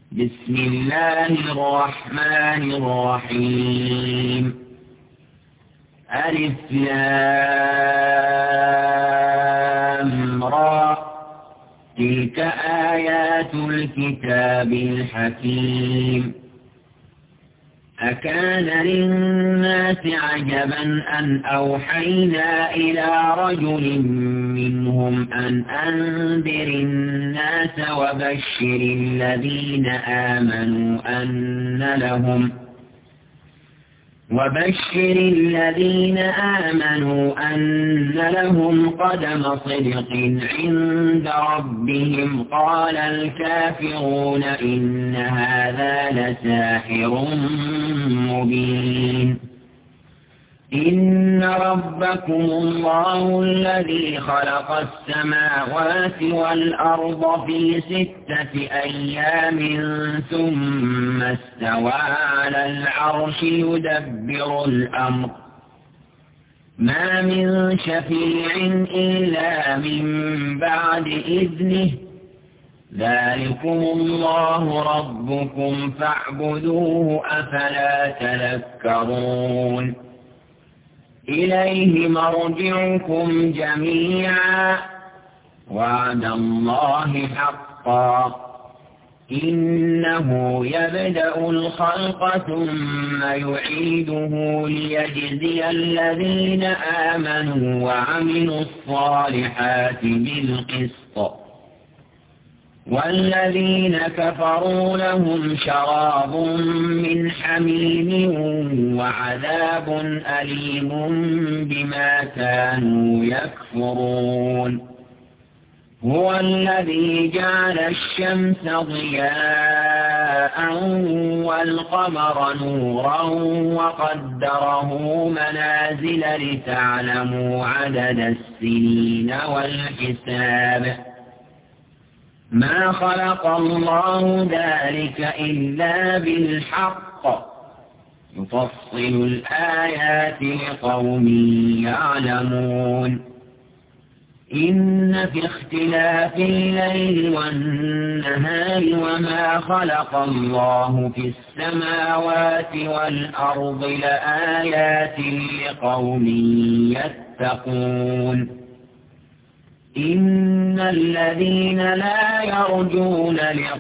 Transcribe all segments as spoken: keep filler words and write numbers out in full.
بسم الله الرحمن الرحيم. ألف لام را، تلك آيات الكتاب الحكيم. أكان للناس عجبا أن أوحينا إلى رجل منهم أن أنذر الناس وبشر الذين آمنوا أن لهم وبشر الذين آمنوا أن لهم قدم صدق عند ربهم. قال الكافرون إن هذا لساحر مبين. إن ربكم الله الذي خلق السماوات والأرض في ستة أيام ثم استوى على العرش يدبر الأمر، ما من شفيع إلا من بعد إذنه. ذلكم الله ربكم فاعبدوه، أفلا تذكرون. إليه مرجعكم جميعا، وعد الله حقا. إنه يبدأ الخلق ثم يعيده ليجزي الذين آمنوا وعملوا الصالحات بالقسط، والذين كفروا لهم شراب من حميم وعذاب أليم بما كانوا يكفرون. هو الذي جعل الشمس ضياء والقمر نورا وقدره منازل لتعلموا عدد السنين والحساب. ما خلق الله ذلك إلا بالحق، يفصل الآيات لقوم يعلمون. إن في اختلاف الليل والنهار وما خلق الله في السماوات والأرض لآيات لقوم يتقون. إن الذين لا يرجون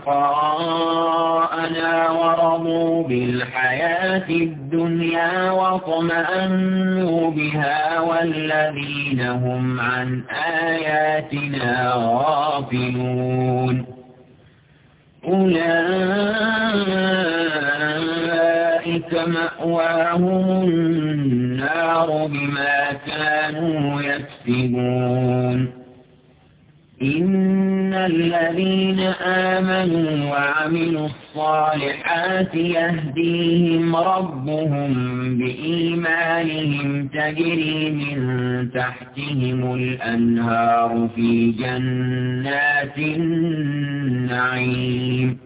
لقاءنا ورضوا بالحياة الدنيا واطمأنوا بها والذين هم عن آياتنا غافلون أولئك مأواهم النار بما كانوا يكسبون. إن الذين آمنوا وعملوا الصالحات يهديهم ربهم بإيمانهم تجري من تحتهم الأنهار في جنات النعيم.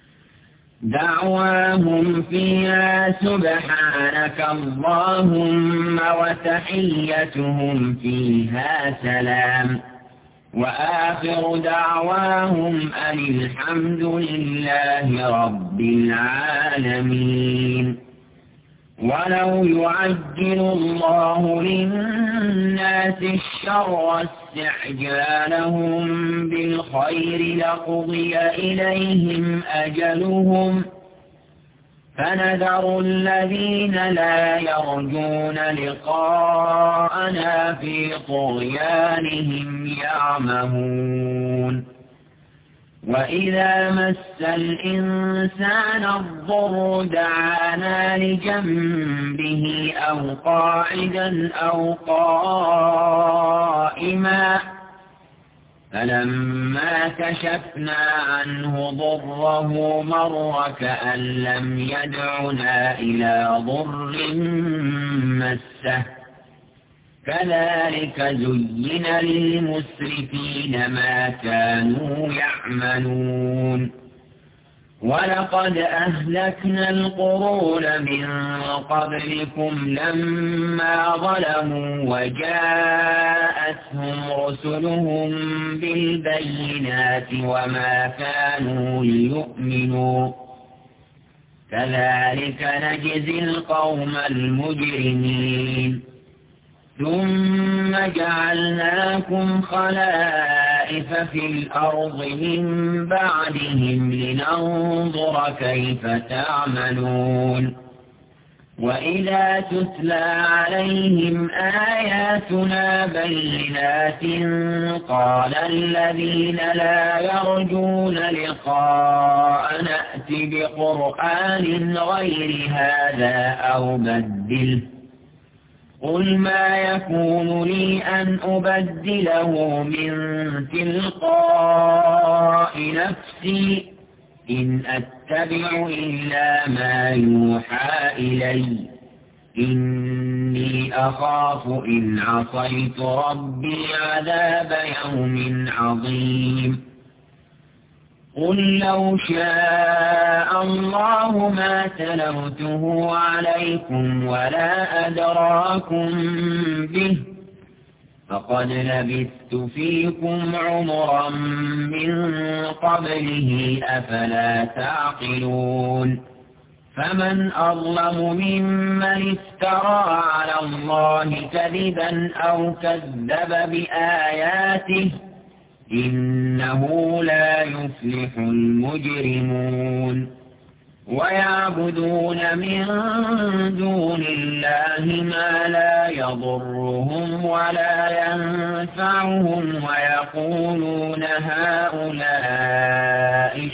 دعواهم فيها سبحانك اللهم وتحيتهم فيها سلام، وآخر دعواهم أن الحمد لله رب العالمين. ولو يعجل الله للناس الشر استعجالهم بالخير لقضي إليهم أجلهم، فنذر الذين لا يرجون لقاءنا في طغيانهم يعمهون. وإذا مس الإنسان الضر دعانا لجنبه أو قاعدا أو قائما، فلما كشفنا عنه ضره مر كأن لم يدعنا إلى ضر مسه. كذلك زين للمسرفين ما كانوا يعملون. ولقد أهلكنا القرون من قبلكم لما ظلموا وجاءتهم رسلهم بالبينات وما كانوا ليؤمنوا كذلك نجزي القوم المجرمين ثم جعلناكم خلائف في الأرض من بعدهم لننظر كيف تعملون وإذا تتلى عليهم آياتنا بينات قال الذين لا يرجون لقاء نأت بقرآن غير هذا أو بدله قل ما يكون لي أن أبدله من تلقاء نفسي إن أتبع إلا ما يوحى إلي إني أخاف إن عصيت ربي عذاب يوم عظيم قل لو شاء الله ما تلوته عليكم ولا أدراكم به فقد لبثت فيكم عمرا من قبله أفلا تعقلون فمن أظلم ممن افترى على الله كذبا أو كذب بآياته إنه لا يفلح المجرمون ويعبدون من دون الله ما لا يضرهم ولا ينفعهم ويقولون هؤلاء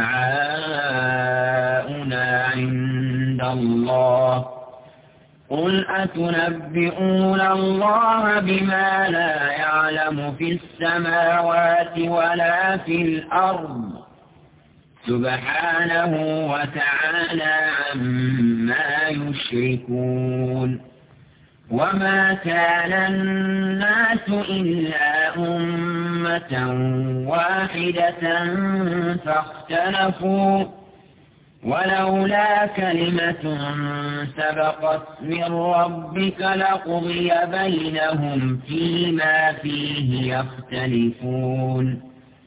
شفعاؤنا عند الله قل أتنبئون الله بما لا يعلم في السماوات ولا في الأرض سبحانه وتعالى عما يشركون وما كان الناس إلا أمة واحدة فاختلفوا ولولا كلمة سبقت من ربك لقضي بينهم فيما فيه يختلفون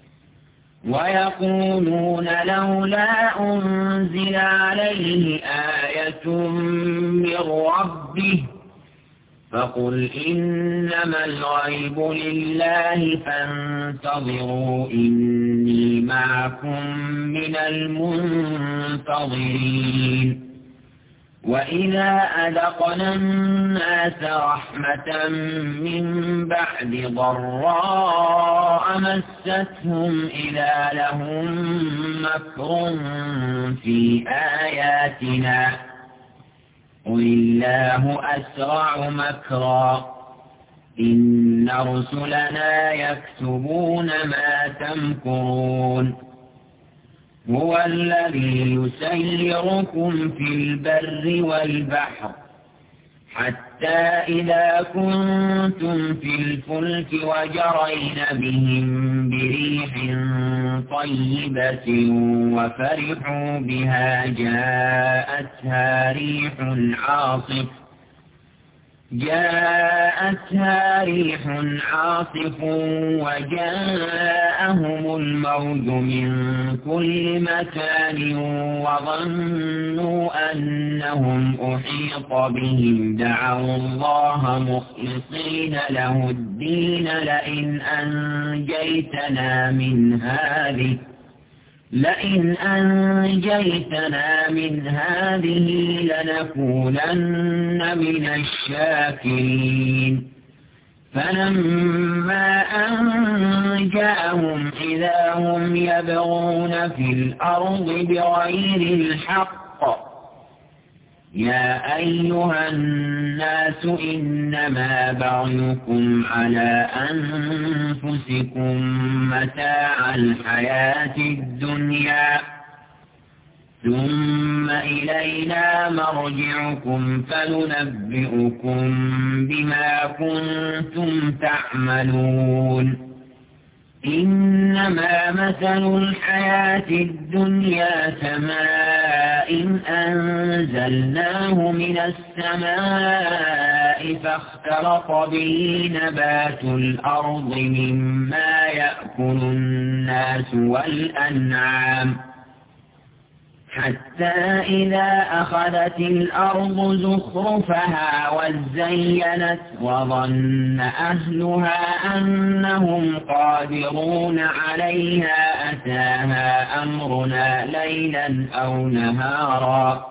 ويقولون لولا أنزل عليه آية من ربه فقل إنما الغيب لله فانتظروا إني معكم من المنتظرين وإذا أذقنا الناس رحمة من بعد ضراء مستهم إذا لهم مكر في آياتنا قل الله أسرع مكرا إن رسلنا يكتبون ما تمكرون هو الذي يسيركم في البر والبحر حتى إذا كنتم في الفلك وجرين بهم بريح طيبة وفرحوا بها جاءتها ريح عاصف جاءتها ريح عاصف وجاءهم الموج من كل مكان وظنوا أنهم أحيط بهم دعوا الله مخلصين له الدين لئن أنجيتنا من هذه لئن أنجيتنا من هذه لنكونن من الشاكرين فلما أنجاهم إذا هم يبغون في الأرض بغير الحق يا أيها الناس إنما بغيكم على أنفسكم متاع الحياة الدنيا ثم إلينا مرجعكم فننبئكم بما كنتم تعملون إنما مثل الحياة الدنيا كماء أنزلناه من السماء فاختلط به نبات الأرض مما يأكل الناس والأنعام حتى إذا أخذت الأرض زخرفها وزينت وظن أهلها أنهم قادرون عليها أتاها أمرنا ليلا أو نهارا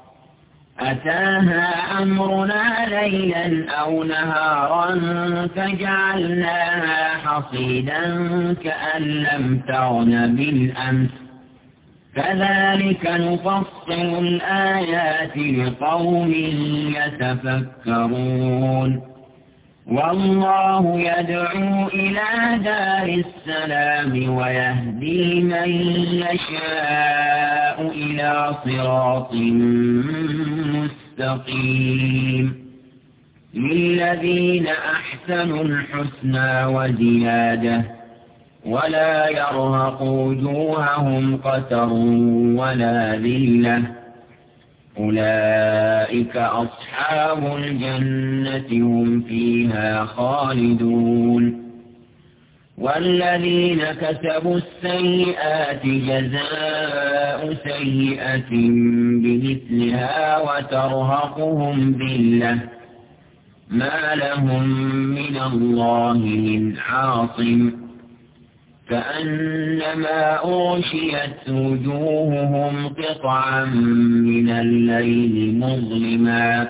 أتاها أمرنا ليلا أو نهارا فجعلناها حصيدا كأن لم تغن بالأمس كذلك نفصل الآيات لقوم يتفكرون والله يدعو إلى دار السلام ويهدي من يشاء إلى صراط مستقيم للذين أحسنوا الحسنى وزيادة ولا يرهق وجوههم قتر ولا ذلة أولئك أصحاب الجنة هم فيها خالدون والذين كسبوا السيئات جزاء سيئة بمثلها وترهقهم ذلة ما لهم من الله من عاصم كأنما أغشيت وجوههم قطعا من الليل مظلما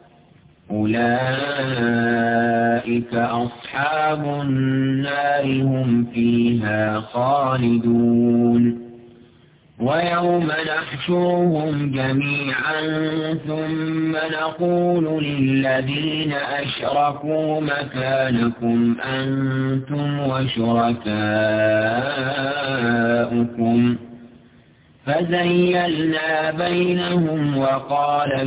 أولئك أصحاب النار هم فيها خالدون ويوم نحشرهم جميعا ثم نقول للذين أشركوا مكانكم أنتم وشركاؤكم فزيلنا بينهم وقال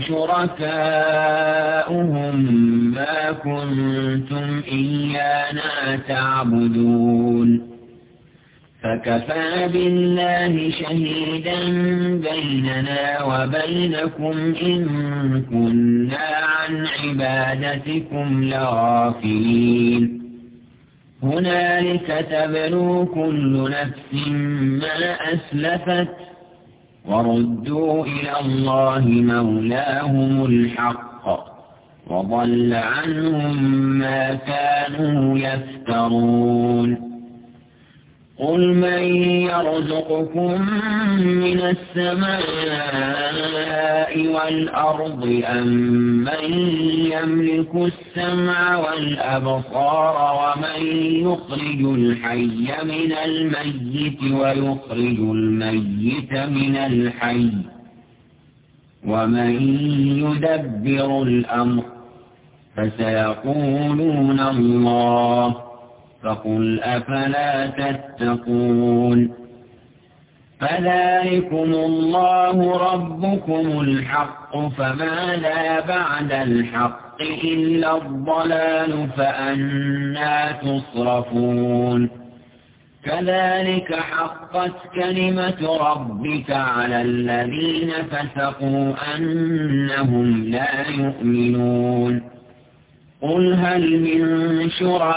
شركاؤهم ما كنتم إيانا تعبدون فكفى بالله شهيدا بيننا وبينكم إن كنا عن عبادتكم لغافلين هنالك تبلو كل نفس ما أسلفت وردوا إلى الله مولاهم الحق وضل عنهم ما كانوا يفترون قل من يرزقكم من السماء والأرض أم من يملك السمع والأبصار ومن يخرج الحي من الميت ويخرج الميت من الحي ومن يدبر الأمر فسيقولون الله فقل أفلا تتقون فذلكم الله ربكم الحق فماذا بعد الحق إلا الضلال فأنى تصرفون كذلك حقت كلمة ربك على الذين فسقوا أنهم لا يؤمنون قل هل من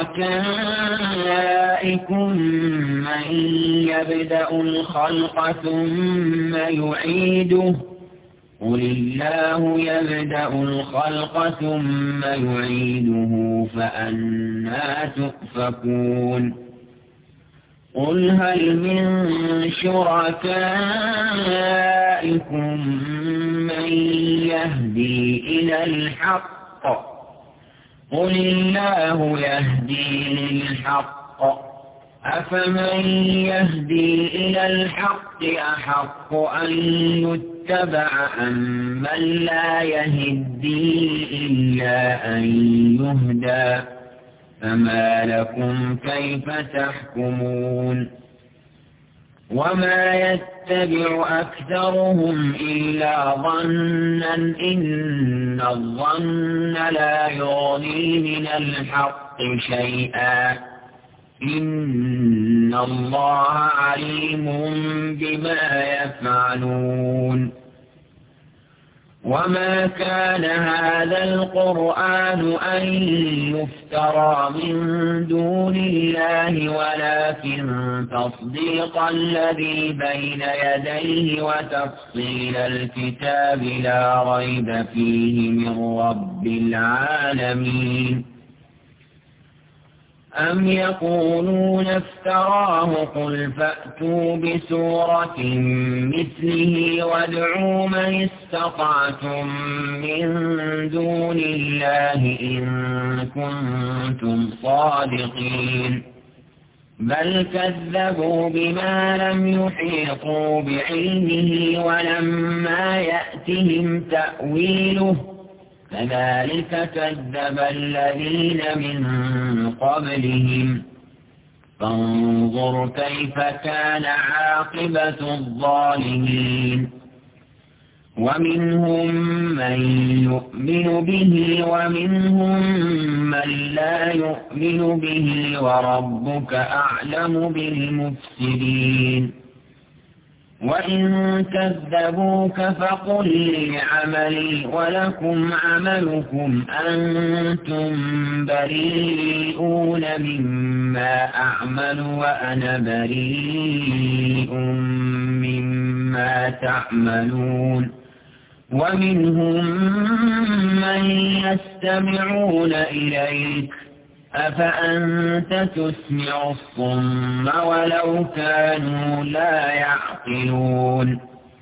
شركائكم من يبدأ الخلق ثم يعيده قل الله يبدأ الخلق ثم يعيده فأنى تؤفكون قل هل من شركائكم من يهدي إلى الحق قل الله يهدي للحق أفمن يهدي إلى الحق أحق أن يتبع أم من لا يهدي إلا أن يهدى فما لكم كيف تحكمون وما يتبع أكثرهم إلا ظنا إن الظن لا يغني من الحق شيئا إن الله عليم بما يفعلون. وما كان هذا القرآن أن يفترى من دون الله ولكن تصديق الذي بين يديه وتفصيل الكتاب لا ريب فيه من رب العالمين. أم يقولون افتراه قل فأتوا بسورة مثله وادعوا من استطعتم من دون الله إن كنتم صادقين. بل كذبوا بما لم يحيطوا بعلمه ولما يأتهم تأويله كذلك كذب الذين من قبلهم فانظر كيف كان عاقبة الظالمين. ومنهم من يؤمن به ومنهم من لا يؤمن به وربك أعلم بالمفسدين. وإن كذبوك فقل لي عملي ولكم عملكم أنتم بريئون مما أعمل وأنا بريء مما تعملون. ومنهم من يستمعون إليك أفأنت تسمع الصم ولو كانوا لا يعقلون.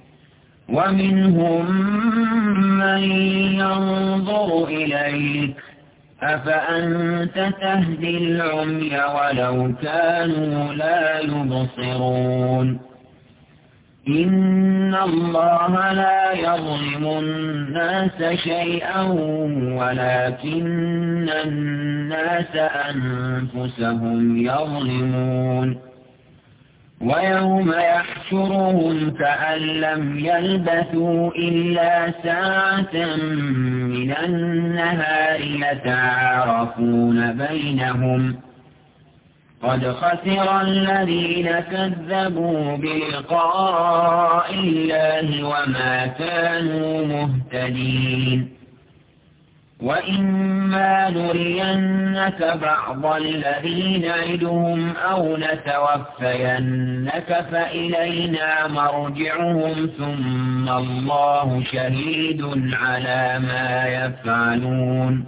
ومنهم من ينظر إليك أفأنت تهدي العمي ولو كانوا لا يبصرون. إن الله لا يظلم الناس شيئا ولكن الناس أنفسهم يظلمون. ويوم يحشرهم كأن لم يلبثوا إلا ساعة من النهار يتعارفون بينهم قد خسر الذين كذبوا بلقاء الله وما كانوا مهتدين. وإما نرينك بعض الذين نعدهم أو نتوفينك فإلينا مرجعهم ثم الله شهيد على ما يفعلون.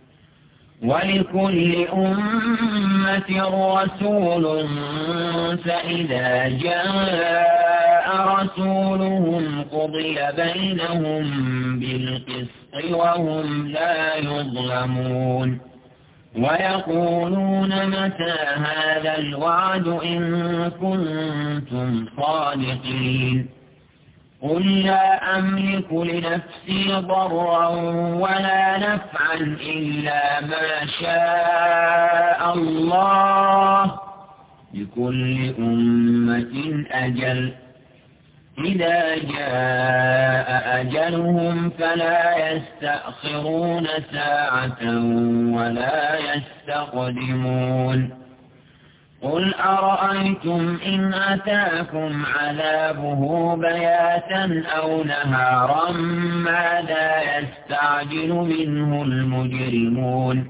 ولكل أمة رسول فإذا جاء رسولهم قضي بينهم بالقسط وهم لا يظلمون. ويقولون متى هذا الوعد إن كنتم صادقين. قل لا أملك لنفسي ضرا ولا نفعا إلا ما شاء الله لكل أمة أجل إذا جاء أجلهم فلا يستأخرون ساعة ولا يستقدمون. قل أرأيتم إن أتاكم عذابه بياتا أو نهارا ماذا يستعجل منه المجرمون.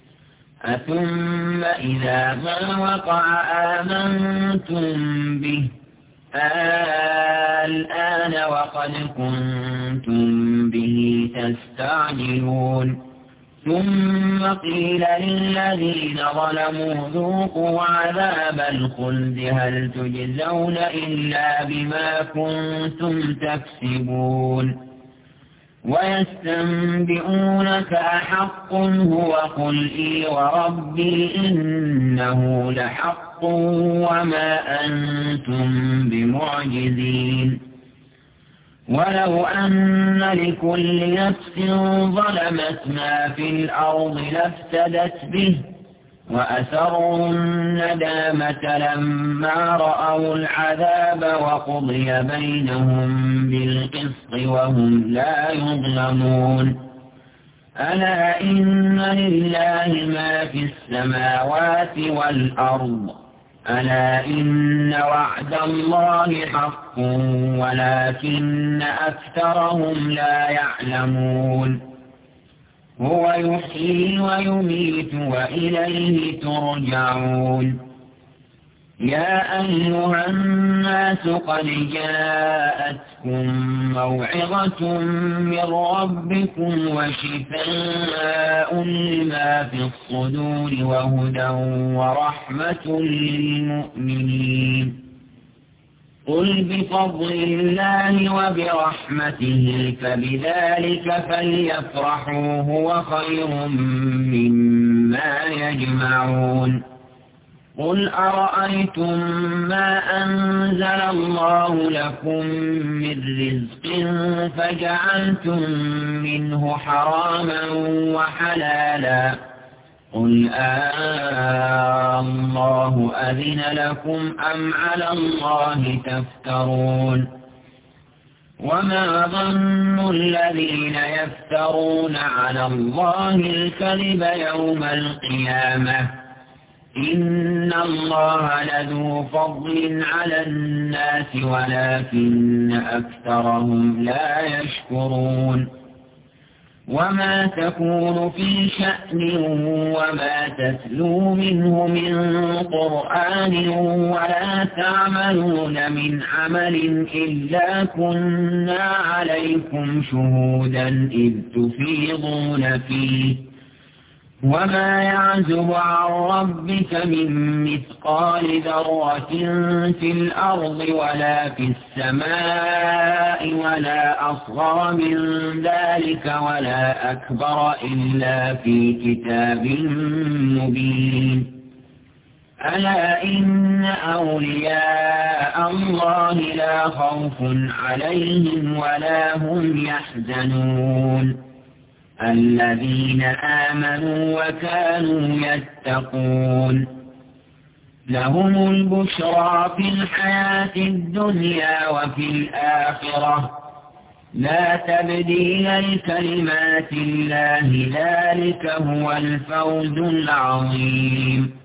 أثم إذا ما وقع آمنتم به الآن وقد كنتم به تستعجلون. ثم قيل للذين ظلموا ذوقوا عذاب الخلد هل تجزون إلا بما كنتم تكسبون. ويستنبئونك أحق هو قل إي وربي إنه لحق وما أنتم بمعجزين. ولو أن لكل نفس ظلمت ما في الأرض لافتدت به وأسروا الندامة لما رأوا العذاب وقضي بينهم بالقسط وهم لا يظلمون. ألا إن لله ما في السماوات والأرض ألا إن وعد الله حق ولكن أكثرهم لا يعلمون هو يحيي ويميت وإليه ترجعون يا أيها الناس قد جاءتكم موعظة من ربكم وشفاء لما في الصدور وهدى ورحمة للمؤمنين قل بفضل الله وبرحمته فبذلك فليفرحوا هو خير مما يجمعون قل أرأيتم ما أنزل الله لكم من رزق فجعلتم منه حراما وحلالا قل آه الله أذن لكم أم على الله تفترون وما ظن الذين يفترون على الله الكذب يوم القيامة إن الله لذو فضل على الناس ولكن أكثرهم لا يشكرون وما تكون في شأن وما تتلو منه من قرآن ولا تعملون من عمل إلا كنا عليكم شهودا إذ تفيضون فيه وما يعزب عن ربك من مثقال ذرة في الأرض ولا في السماء ولا أصغر من ذلك ولا أكبر إلا في كتاب مبين ألا إن أولياء الله لا خوف عليهم ولا هم يحزنون الذين آمنوا وكانوا يتقون لهم البشرى في الحياة الدنيا وفي الآخرة لا تبديل لكلمات الله ذلك هو الفوز العظيم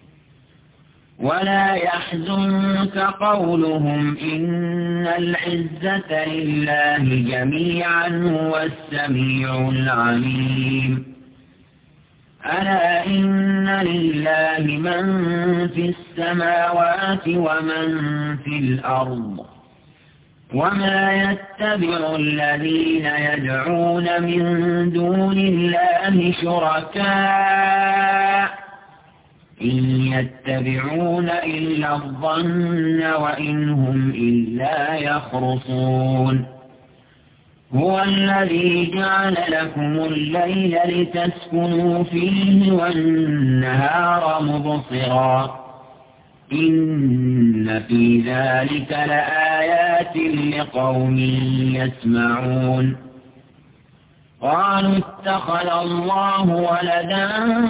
ولا يحزنك قولهم إن العزة لله جميعا هو السميع العليم ألا إن لله من في السماوات ومن في الأرض وما يتبع الذين يدعون من دون الله شركاء إن يتبعون إلا الظن وإن هم إلا يخرصون هو الذي جعل لكم الليل لتسكنوا فيه والنهار مبصرا إن في ذلك لآيات لقوم يسمعون قالوا اتخذ الله ولدا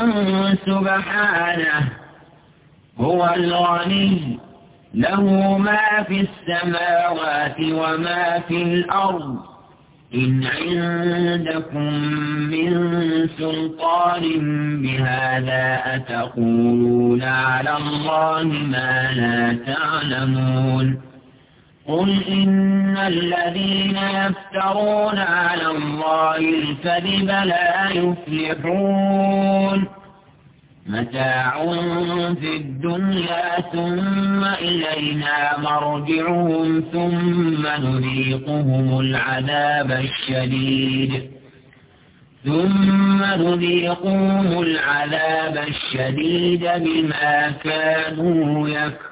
سبحانه هو الغني له ما في السماوات وما في الأرض إن عندكم من سلطان بهذا أتقولون على الله ما لا تعلمون قل إن الذين يفترون على الله الكذب لا يفلحون متاع في الدنيا ثم إلينا مرجعهم ثم نذيقهم العذاب الشديد ثم نذيقهم العذاب الشديد بما كانوا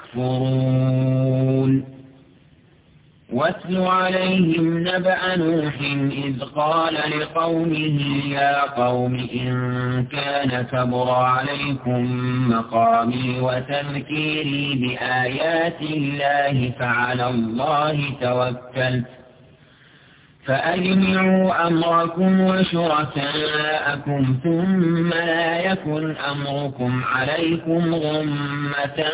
يكفرون واتل عليهم نبأ نوح إذ قال لقومه يا قوم إن كان كبر عليكم مقامي وتذكيري بآيات الله فعلى الله توكلت فأجمعوا أمركم وشركاءكم ثم لا يكن أمركم عليكم غمة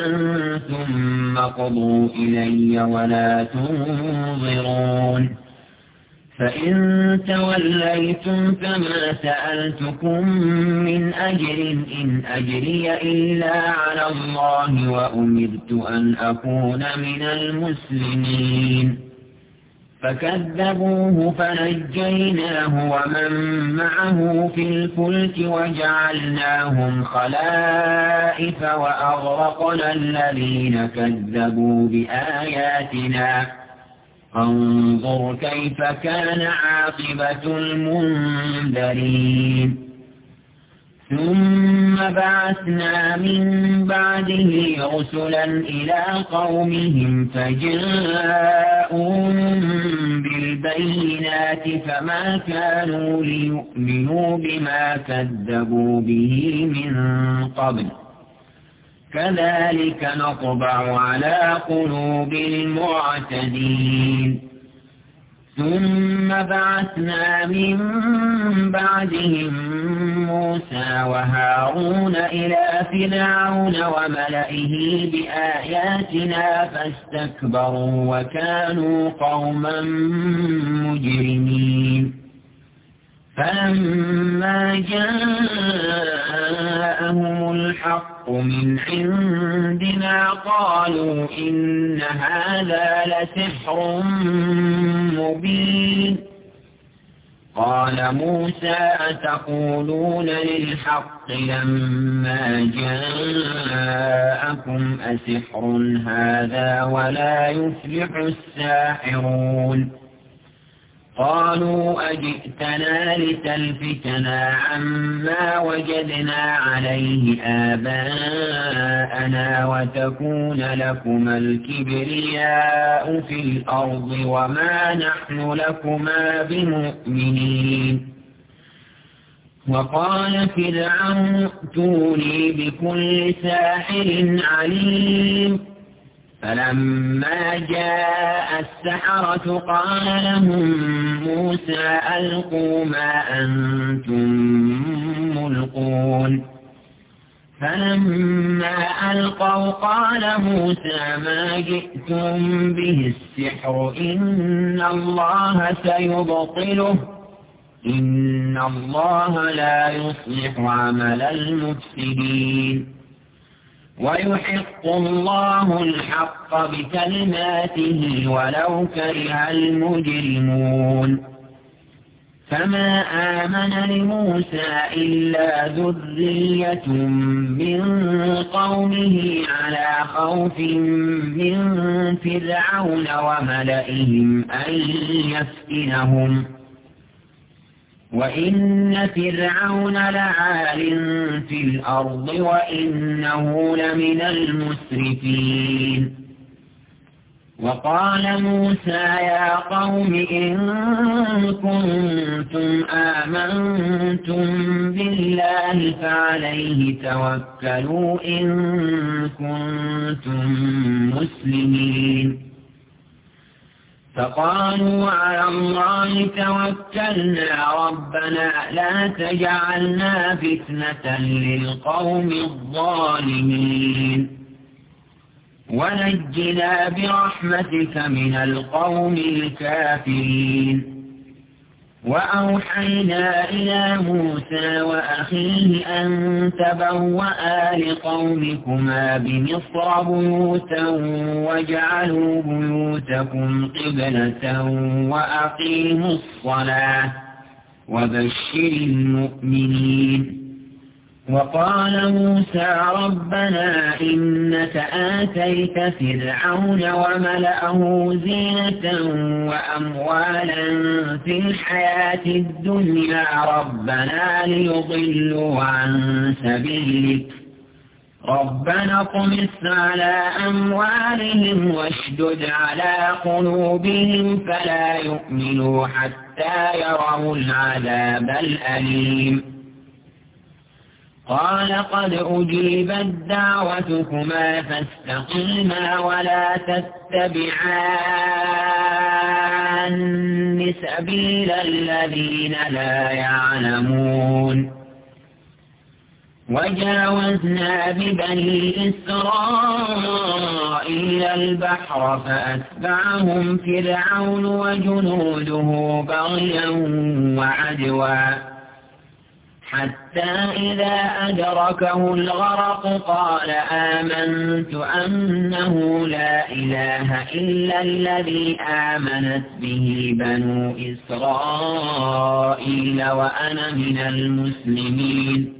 ثم قضوا إلي ولا تنظرون فإن توليتم فما سألتكم من أجر إن أجري إلا على الله وأمرت أن أكون من المسلمين فكذبوه فنجيناه ومن معه في الفلك وجعلناهم خلائف وأغرقنا الذين كذبوا بآياتنا انظر كيف كان عاقبة المنذرين ثم بعثنا من بعده رسلا إلى قومهم فجاءوهم بالبينات فما كانوا ليؤمنوا بما كذبوا به من قبل كذلك نطبع على قلوب المعتدين ثم بعثنا من بعدهم موسى وهارون إلى فرعون وملئه بآياتنا فاستكبروا وكانوا قوما مجرمين فلما جاءهم الحق من عندنا قالوا إن هذا لسحر مبين قال موسى أتقولون للحق لما جاءكم أسحر هذا ولا يفلح الساحرون قالوا أجئتنا لتلفتنا عما وجدنا عليه آباءنا وتكون لكما الكبرياء في الأرض وما نحن لكما بمؤمنين وقال فرعون ائتوني بكل ساحر عليم فلما جاء السحرة قال لهم موسى ألقوا ما أنتم ملقون فلما ألقوا قال موسى ما جئتم به السحر إن الله سيبطله إن الله لا يصلح عمل المفسدين ويحق الله الحق بكلماته ولو كره المجرمون فما آمن لموسى إلا ذرية من قومه على خوف من فرعون وملئهم أن يفتنهم وإن فرعون لعال في الأرض وإنه لمن المسرفين وقال موسى يا قوم إن كنتم آمنتم بالله فعليه توكلوا إن كنتم مسلمين فقالوا على الله توكلنا ربنا لا تجعلنا فتنة للقوم الظالمين ونجنا برحمتك من القوم الكافرين وأوحينا إلى موسى وأخيه أن تبوأ لقومكما بمصر بيوتا واجعلوا بيوتكم قبلة وأقيموا الصلاة وبشر المؤمنين وقال موسى ربنا إنك آتيت فرعون وملأه زينة وأموالا في الحياة الدنيا ربنا ليضلوا عن سبيلك ربنا اطمس على أموالهم واشدد على قلوبهم فلا يؤمنوا حتى يروا العذاب الأليم قال قد أجيبت دعوتكما فاستقيما ولا تتبعان سبيل الذين لا يعلمون وجاوزنا ببني إسرائيل البحر فأتبعهم فرعون وجنوده بغيا وعدوا حتى إذا أدركه الغرق قال آمنت أنه لا إله إلا الذي آمنت به بنو إسرائيل وأنا من المسلمين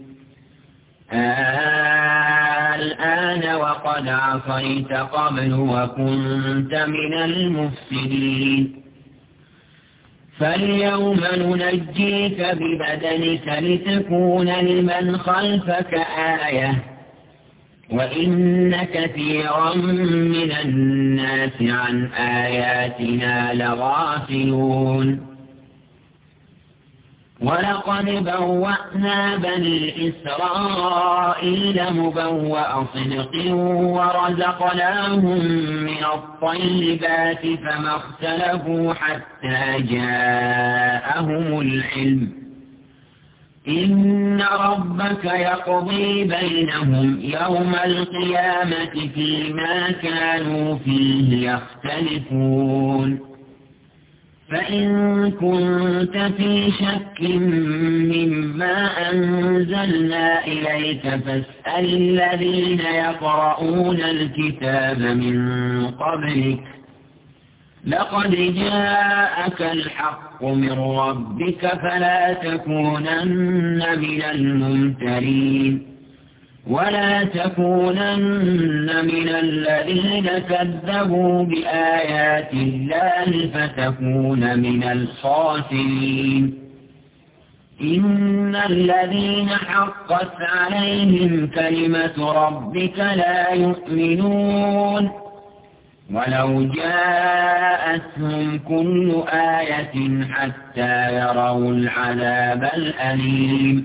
الآن وقد عصيت قبل وكنت من المفسدين فاليوم ننجيك ببدنك لتكون لمن خلفك آية وإن كثيرا من الناس عن آياتنا لغافلون ولقد بوأنا بني إسرائيل مبوأ صدق ورزقناهم من الطيبات فما اختلفوا حتى جاءهم العلم إن ربك يقضي بينهم يوم القيامة فيما كانوا فيه يختلفون فإن كنت في شك مما أنزلنا إليك فاسأل الذين يقرؤون الكتاب من قبلك لقد جاءك الحق من ربك فلا تكونن من الممترين ولا تكونن من الذين كذبوا بآيات الله فتكون من الخاسرين إن الذين حقت عليهم كلمة ربك لا يؤمنون ولو جاءتهم كل آية حتى يروا العذاب الأليم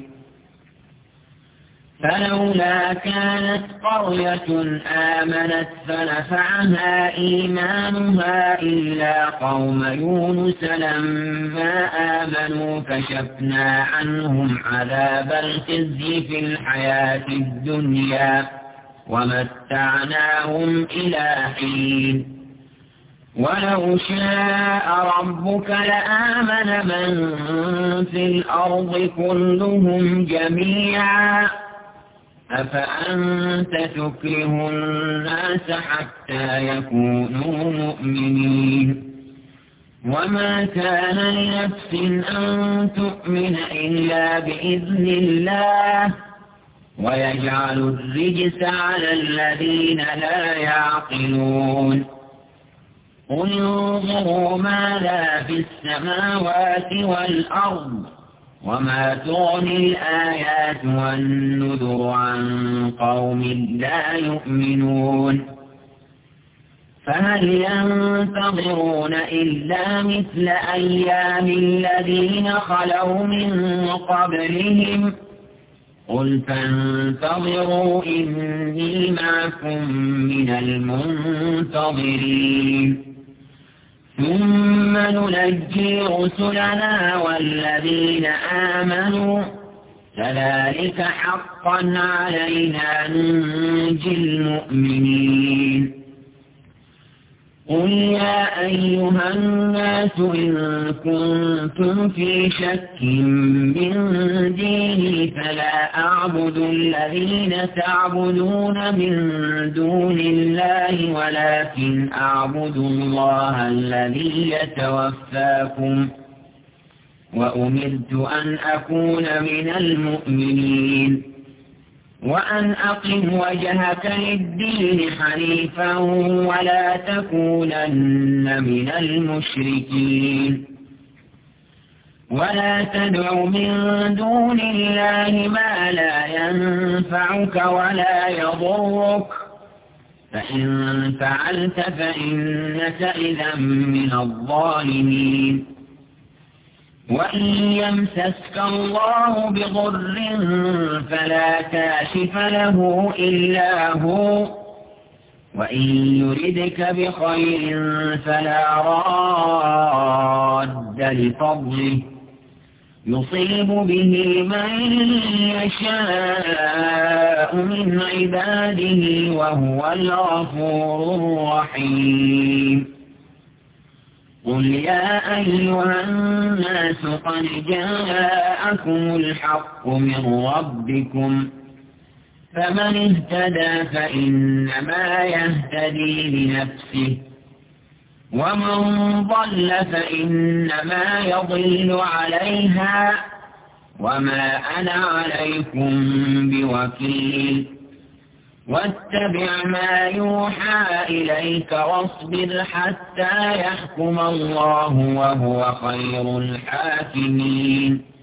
فلولا كانت قرية آمنت فنفعها إيمانها إلا قوم يونس لما آمنوا كشفنا عنهم عذاب الخزي في الحياة الدنيا ومتعناهم إلى حين ولو شاء ربك لآمن من في الأرض كلهم جميعا أفأنت تكره الناس حتى يكونوا مؤمنين وما كان لنفس أن تؤمن إلا بإذن الله ويجعل الرجس على الذين لا يعقلون قل انظروا ماذا في السماوات والأرض وما تغني الآيات والنذر عن قوم لا يؤمنون فهل ينتظرون إلا مثل أيام الذين خلوا من قبلهم قل فانتظروا إني معكم من المنتظرين ثم ننجي رسلنا والذين آمنوا كذلك حقا علينا ننجي المؤمنين قل يا أيها الناس إن كنتم في شك من ديني فلا أعبد الذين تعبدون من دون الله ولكن أعبد الله الذي يتوفاكم وأمرت أن أكون من المؤمنين وأن أقم وجهك للدين حنيفا ولا تكونن من المشركين ولا تدع من دون الله ما لا ينفعك ولا يضرك فإن فعلت فإنك إذا من الظالمين وإن يمسسك الله بضر فلا كاشف له إلا هو وإن يردك بخير فلا راد لفضله يصيب به من يشاء من عباده وهو الغفور الرحيم. قل يا أيها الناس قد جاءكم الحق من ربكم فمن اهتدى فإنما يهتدي لنفسه ومن ضل فإنما يضل عليها وما أنا عليكم بوكيل. واتبع ما يوحى إليك واصبر حتى يحكم الله وهو خير الحاكمين.